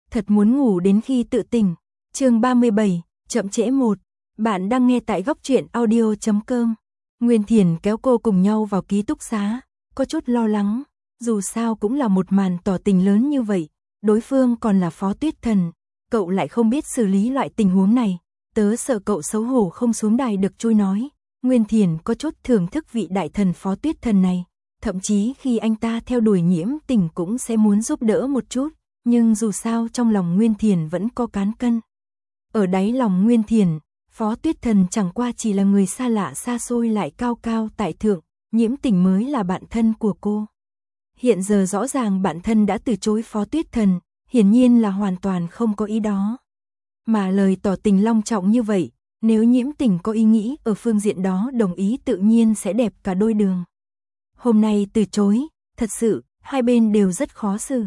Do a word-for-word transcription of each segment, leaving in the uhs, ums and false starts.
thật muốn ngủ đến khi tự tỉnh. Chương ba mươi bảy, chậm trễ một. Bạn đang nghe tại góc truyện audio chấm com. Nguyên Thiền kéo cô cùng nhau vào ký túc xá, có chút lo lắng, dù sao cũng là một màn tỏ tình lớn như vậy, đối phương còn là Phó Tuyết Thần, cậu lại không biết xử lý loại tình huống này, tớ sợ cậu xấu hổ không xuống đài được chui nói. Nguyên Thiền có chút thưởng thức vị đại thần Phó Tuyết Thần này, thậm chí khi anh ta theo đuổi Nhiễm Tình cũng sẽ muốn giúp đỡ một chút, nhưng dù sao trong lòng Nguyên Thiền vẫn có cán cân. Ở đáy lòng Nguyên Thiền, Phó Tuyết Thần chẳng qua chỉ là người xa lạ xa xôi lại cao cao tại thượng, Nhiễm Tình mới là bạn thân của cô. Hiện giờ rõ ràng bạn thân đã từ chối Phó Tuyết Thần, hiển nhiên là hoàn toàn không có ý đó. Mà lời tỏ tình long trọng như vậy, nếu Nhiễm Tình có ý nghĩ ở phương diện đó đồng ý tự nhiên sẽ đẹp cả đôi đường. Hôm nay từ chối, thật sự, hai bên đều rất khó xử.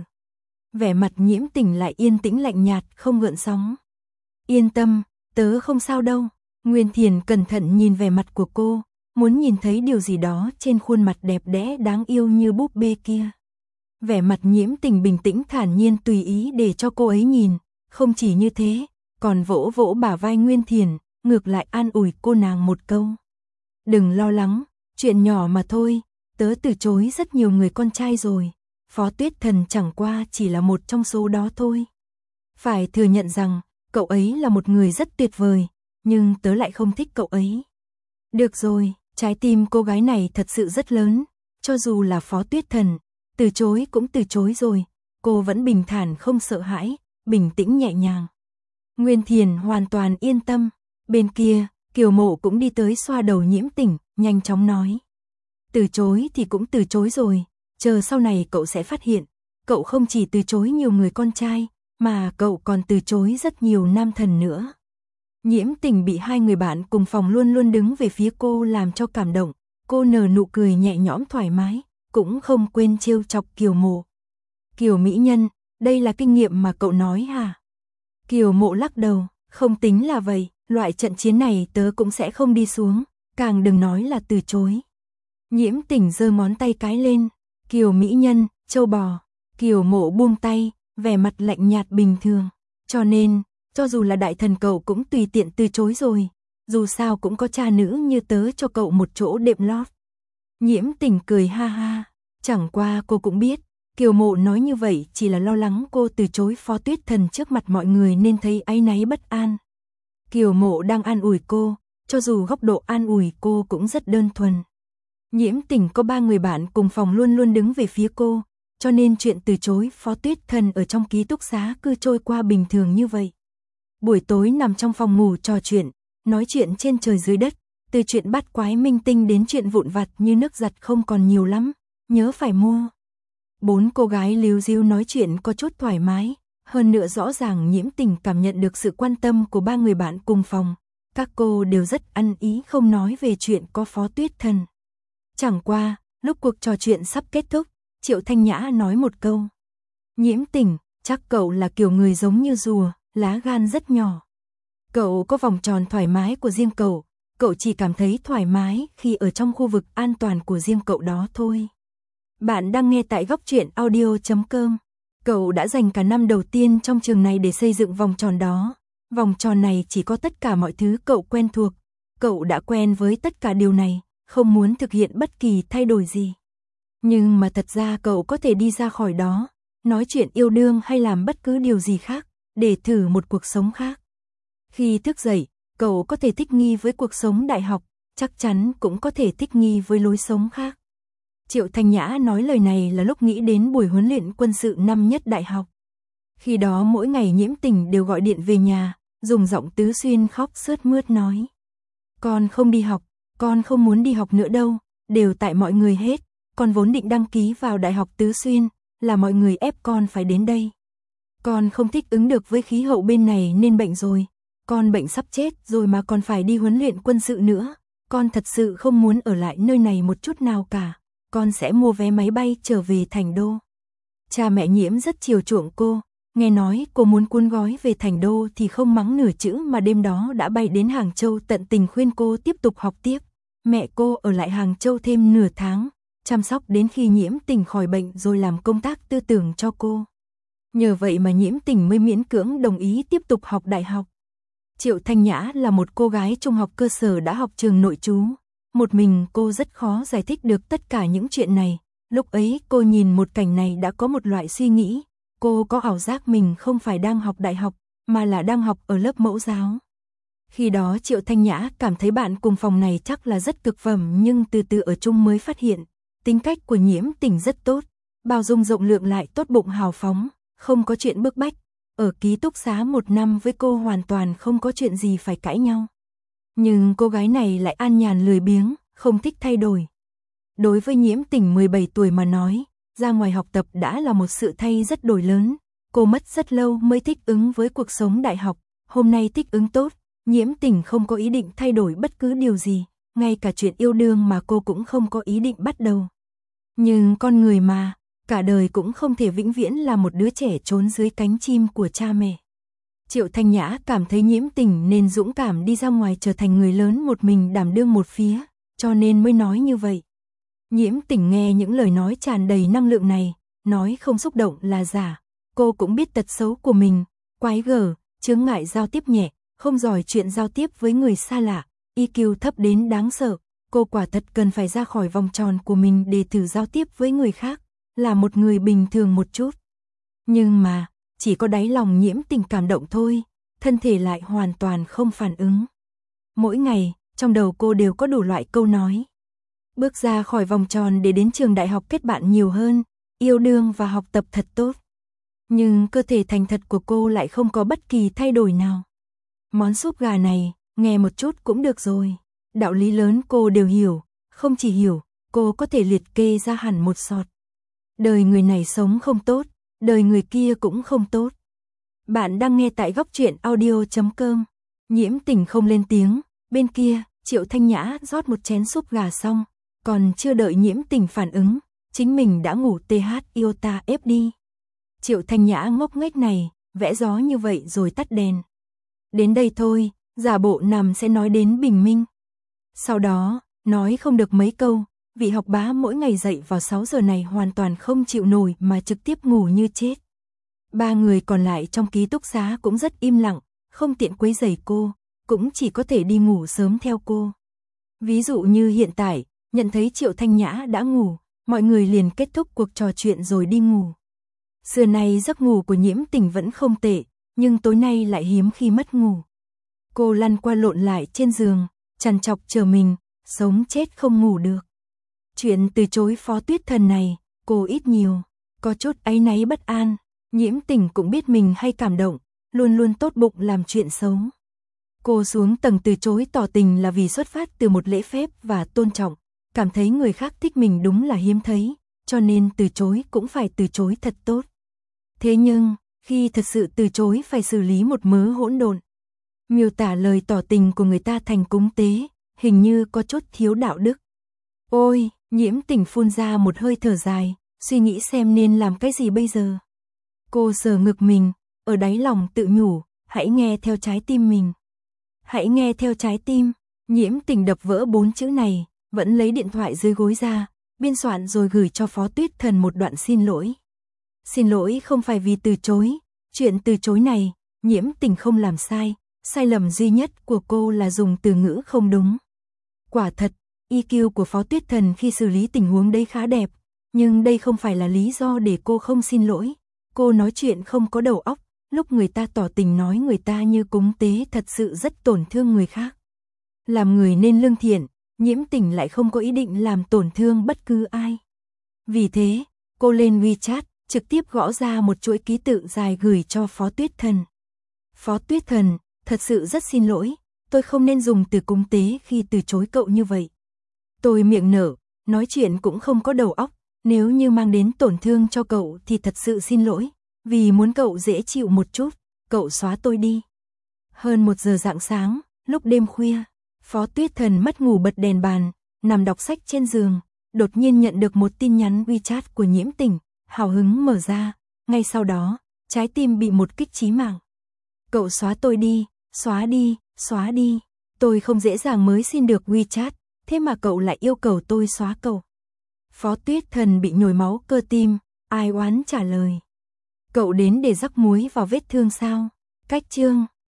Vẻ mặt Nhiễm Tình lại yên tĩnh lạnh nhạt, không gợn sóng. Yên tâm, tớ không sao đâu. Nguyên Thiền cẩn thận nhìn vẻ mặt của cô, muốn nhìn thấy điều gì đó trên khuôn mặt đẹp đẽ đáng yêu như búp bê kia. Vẻ mặt Nhiễm Tình bình tĩnh thản nhiên tùy ý để cho cô ấy nhìn, không chỉ như thế, còn vỗ vỗ bả vai Nguyên Thiền, ngược lại an ủi cô nàng một câu. Đừng lo lắng, chuyện nhỏ mà thôi, tớ từ chối rất nhiều người con trai rồi, Phó Tuyết Thần chẳng qua chỉ là một trong số đó thôi. Phải thừa nhận rằng, cậu ấy là một người rất tuyệt vời, nhưng tớ lại không thích cậu ấy. Được rồi, trái tim cô gái này thật sự rất lớn, cho dù là Phó Tuyết Thần, từ chối cũng từ chối rồi, cô vẫn bình thản không sợ hãi, bình tĩnh nhẹ nhàng. Nguyên Thiền hoàn toàn yên tâm, bên kia, Kiều Mộ cũng đi tới xoa đầu Nhiễm Tình, nhanh chóng nói. Từ chối thì cũng từ chối rồi, chờ sau này cậu sẽ phát hiện, cậu không chỉ từ chối nhiều người con trai, mà cậu còn từ chối rất nhiều nam thần nữa. Nhiễm Tình bị hai người bạn cùng phòng luôn luôn đứng về phía cô làm cho cảm động, cô nở nụ cười nhẹ nhõm thoải mái, cũng không quên trêu chọc Kiều Mộ. Kiều mỹ nhân, đây là kinh nghiệm mà cậu nói hả? Kiều Mộ lắc đầu, không tính là vậy, loại trận chiến này tớ cũng sẽ không đi xuống, càng đừng nói là từ chối. Nhiễm Tình giơ ngón tay cái lên, Kiều mỹ nhân, châu bò. Kiều Mộ buông tay, vẻ mặt lạnh nhạt bình thường, cho nên, cho dù là đại thần cậu cũng tùy tiện từ chối rồi, dù sao cũng có cha nữ như tớ cho cậu một chỗ đệm lót. Nhiễm Tình cười ha ha, chẳng qua cô cũng biết, Kiều Mộ nói như vậy chỉ là lo lắng cô từ chối Phó Tuyết Thần trước mặt mọi người nên thấy áy náy bất an. Kiều Mộ đang an ủi cô, cho dù góc độ an ủi cô cũng rất đơn thuần. Nhiễm Tình có ba người bạn cùng phòng luôn luôn đứng về phía cô, cho nên chuyện từ chối Phó Tuyết Thần ở trong ký túc xá cứ trôi qua bình thường như vậy. Buổi tối nằm trong phòng ngủ trò chuyện, nói chuyện trên trời dưới đất, từ chuyện bắt quái minh tinh đến chuyện vụn vặt như nước giặt không còn nhiều lắm, nhớ phải mua. Bốn cô gái líu díu nói chuyện có chút thoải mái, hơn nữa rõ ràng Nhiễm Tình cảm nhận được sự quan tâm của ba người bạn cùng phòng, các cô đều rất ăn ý không nói về chuyện có Phó Tuyết Thần. Chẳng qua, lúc cuộc trò chuyện sắp kết thúc, Triệu Thanh Nhã nói một câu. Nhiễm Tình, chắc cậu là kiểu người giống như rùa, lá gan rất nhỏ. Cậu có vòng tròn thoải mái của riêng cậu, cậu chỉ cảm thấy thoải mái khi ở trong khu vực an toàn của riêng cậu đó thôi. Bạn đang nghe tại góc truyện audio chấm com. Cậu đã dành cả năm đầu tiên trong trường này để xây dựng vòng tròn đó. Vòng tròn này chỉ có tất cả mọi thứ cậu quen thuộc. Cậu đã quen với tất cả điều này, không muốn thực hiện bất kỳ thay đổi gì. Nhưng mà thật ra cậu có thể đi ra khỏi đó, nói chuyện yêu đương hay làm bất cứ điều gì khác, để thử một cuộc sống khác. Khi thức dậy, cậu có thể thích nghi với cuộc sống đại học, chắc chắn cũng có thể thích nghi với lối sống khác. Triệu Thanh Nhã nói lời này là lúc nghĩ đến buổi huấn luyện quân sự năm nhất đại học. Khi đó mỗi ngày Nhiễm Tình đều gọi điện về nhà, dùng giọng tứ xuyên khóc sướt mướt nói. Con không đi học, con không muốn đi học nữa đâu, đều tại mọi người hết, con vốn định đăng ký vào đại học Tứ Xuyên, là mọi người ép con phải đến đây. Con không thích ứng được với khí hậu bên này nên bệnh rồi, con bệnh sắp chết rồi mà còn phải đi huấn luyện quân sự nữa, con thật sự không muốn ở lại nơi này một chút nào cả, con sẽ mua vé máy bay trở về Thành Đô. Cha mẹ Nhiễm rất chiều chuộng cô, nghe nói cô muốn cuốn gói về Thành Đô thì không mắng nửa chữ mà đêm đó đã bay đến Hàng Châu tận tình khuyên cô tiếp tục học tiếp. Mẹ cô ở lại Hàng Châu thêm nửa tháng, chăm sóc đến khi Nhiễm Tình khỏi bệnh rồi làm công tác tư tưởng cho cô. Nhờ vậy mà Nhiễm Tình mới miễn cưỡng đồng ý tiếp tục học đại học. Triệu Thanh Nhã là một cô gái trung học cơ sở đã học trường nội trú. Một mình cô rất khó giải thích được tất cả những chuyện này. Lúc ấy cô nhìn một cảnh này đã có một loại suy nghĩ. Cô có ảo giác mình không phải đang học đại học, mà là đang học ở lớp mẫu giáo. Khi đó Triệu Thanh Nhã cảm thấy bạn cùng phòng này chắc là rất cực phẩm, nhưng từ từ ở chung mới phát hiện, tính cách của Nhiễm Tình rất tốt, bao dung rộng lượng lại tốt bụng hào phóng, không có chuyện bức bách. Ở ký túc xá một năm với cô hoàn toàn không có chuyện gì phải cãi nhau. Nhưng cô gái này lại an nhàn lười biếng, không thích thay đổi. Đối với Nhiễm Tình mười bảy tuổi mà nói, ra ngoài học tập đã là một sự thay rất đổi lớn. Cô mất rất lâu mới thích ứng với cuộc sống đại học, hôm nay thích ứng tốt. Nhiễm Tình không có ý định thay đổi bất cứ điều gì, ngay cả chuyện yêu đương mà cô cũng không có ý định bắt đầu. Nhưng con người mà, cả đời cũng không thể vĩnh viễn là một đứa trẻ trốn dưới cánh chim của cha mẹ. Triệu Thanh Nhã cảm thấy Nhiễm Tình nên dũng cảm đi ra ngoài trở thành người lớn một mình đảm đương một phía, cho nên mới nói như vậy. Nhiễm Tình nghe những lời nói tràn đầy năng lượng này, nói không xúc động là giả. Cô cũng biết tật xấu của mình, quái gở, chướng ngại giao tiếp nhẹ, không giỏi chuyện giao tiếp với người xa lạ, i kiu thấp đến đáng sợ. Cô quả thật cần phải ra khỏi vòng tròn của mình để thử giao tiếp với người khác, là một người bình thường một chút. Nhưng mà, chỉ có đáy lòng Nhiễm Tình cảm động thôi, thân thể lại hoàn toàn không phản ứng. Mỗi ngày, trong đầu cô đều có đủ loại câu nói. Bước ra khỏi vòng tròn để đến trường đại học kết bạn nhiều hơn, yêu đương và học tập thật tốt. Nhưng cơ thể thành thật của cô lại không có bất kỳ thay đổi nào. Món súp gà này, nghe một chút cũng được rồi. Đạo lý lớn cô đều hiểu, không chỉ hiểu, cô có thể liệt kê ra hẳn một sọt. Đời người này sống không tốt, đời người kia cũng không tốt. Bạn đang nghe tại góc truyện audio chấm com. Nhiễm Tình không lên tiếng, bên kia, Triệu Thanh Nhã rót một chén súp gà xong, còn chưa đợi Nhiễm Tình phản ứng, chính mình đã ngủ tê hát iota ép đi. Triệu Thanh Nhã ngốc nghếch này, vẽ gió như vậy rồi tắt đèn. Đến đây thôi, giả bộ nằm sẽ nói đến bình minh. Sau đó, nói không được mấy câu, vị học bá mỗi ngày dậy vào sáu giờ này hoàn toàn không chịu nổi mà trực tiếp ngủ như chết. Ba người còn lại trong ký túc xá cũng rất im lặng, không tiện quấy rầy cô, cũng chỉ có thể đi ngủ sớm theo cô. Ví dụ như hiện tại, nhận thấy Triệu Thanh Nhã đã ngủ, mọi người liền kết thúc cuộc trò chuyện rồi đi ngủ. Xưa nay giấc ngủ của Nhiễm Tình vẫn không tệ, nhưng tối nay lại hiếm khi mất ngủ. Cô lăn qua lộn lại trên giường, trằn trọc chờ mình, sống chết không ngủ được. Chuyện từ chối Phó Tuyết Thần này, cô ít nhiều, có chút áy náy bất an. Nhiễm Tình cũng biết mình hay cảm động, luôn luôn tốt bụng làm chuyện xấu. Cô xuống tầng từ chối tỏ tình là vì xuất phát từ một lễ phép và tôn trọng, cảm thấy người khác thích mình đúng là hiếm thấy, cho nên từ chối cũng phải từ chối thật tốt. Thế nhưng, khi thật sự từ chối phải xử lý một mớ hỗn độn. Miêu tả lời tỏ tình của người ta thành cúng tế, hình như có chút thiếu đạo đức. Ôi, Nhiễm Tình phun ra một hơi thở dài, suy nghĩ xem nên làm cái gì bây giờ. Cô sờ ngực mình, ở đáy lòng tự nhủ, hãy nghe theo trái tim mình. Hãy nghe theo trái tim. Nhiễm Tình đập vỡ bốn chữ này, vẫn lấy điện thoại dưới gối ra, biên soạn rồi gửi cho Phó Tuyết Thần một đoạn xin lỗi. Xin lỗi không phải vì từ chối, chuyện từ chối này, Nhiễm Tình không làm sai, sai lầm duy nhất của cô là dùng từ ngữ không đúng. Quả thật, i kiu của Phó Tuyết Thần khi xử lý tình huống đây khá đẹp, nhưng đây không phải là lý do để cô không xin lỗi. Cô nói chuyện không có đầu óc, lúc người ta tỏ tình nói người ta như cúng tế thật sự rất tổn thương người khác. Làm người nên lương thiện, Nhiễm Tình lại không có ý định làm tổn thương bất cứ ai. Vì thế, cô lên WeChat, trực tiếp gõ ra một chuỗi ký tự dài gửi cho Phó Tuyết Thần. Phó Tuyết Thần, thật sự rất xin lỗi, tôi không nên dùng từ cúng tế khi từ chối cậu như vậy. Tôi miệng nở, nói chuyện cũng không có đầu óc, nếu như mang đến tổn thương cho cậu thì thật sự xin lỗi, vì muốn cậu dễ chịu một chút, cậu xóa tôi đi. Hơn một giờ rạng sáng, lúc đêm khuya, Phó Tuyết Thần mất ngủ bật đèn bàn, nằm đọc sách trên giường, đột nhiên nhận được một tin nhắn WeChat của Nhiễm Tình, hào hứng mở ra, ngay sau đó, trái tim bị một kích chí mạng. Cậu xóa tôi đi, xóa đi, xóa đi, tôi không dễ dàng mới xin được WeChat, thế mà cậu lại yêu cầu tôi xóa cậu. Phó Tuyết Thần bị nhồi máu cơ tim, ai oán trả lời. Cậu đến để rắc muối vào vết thương sao? Cách chương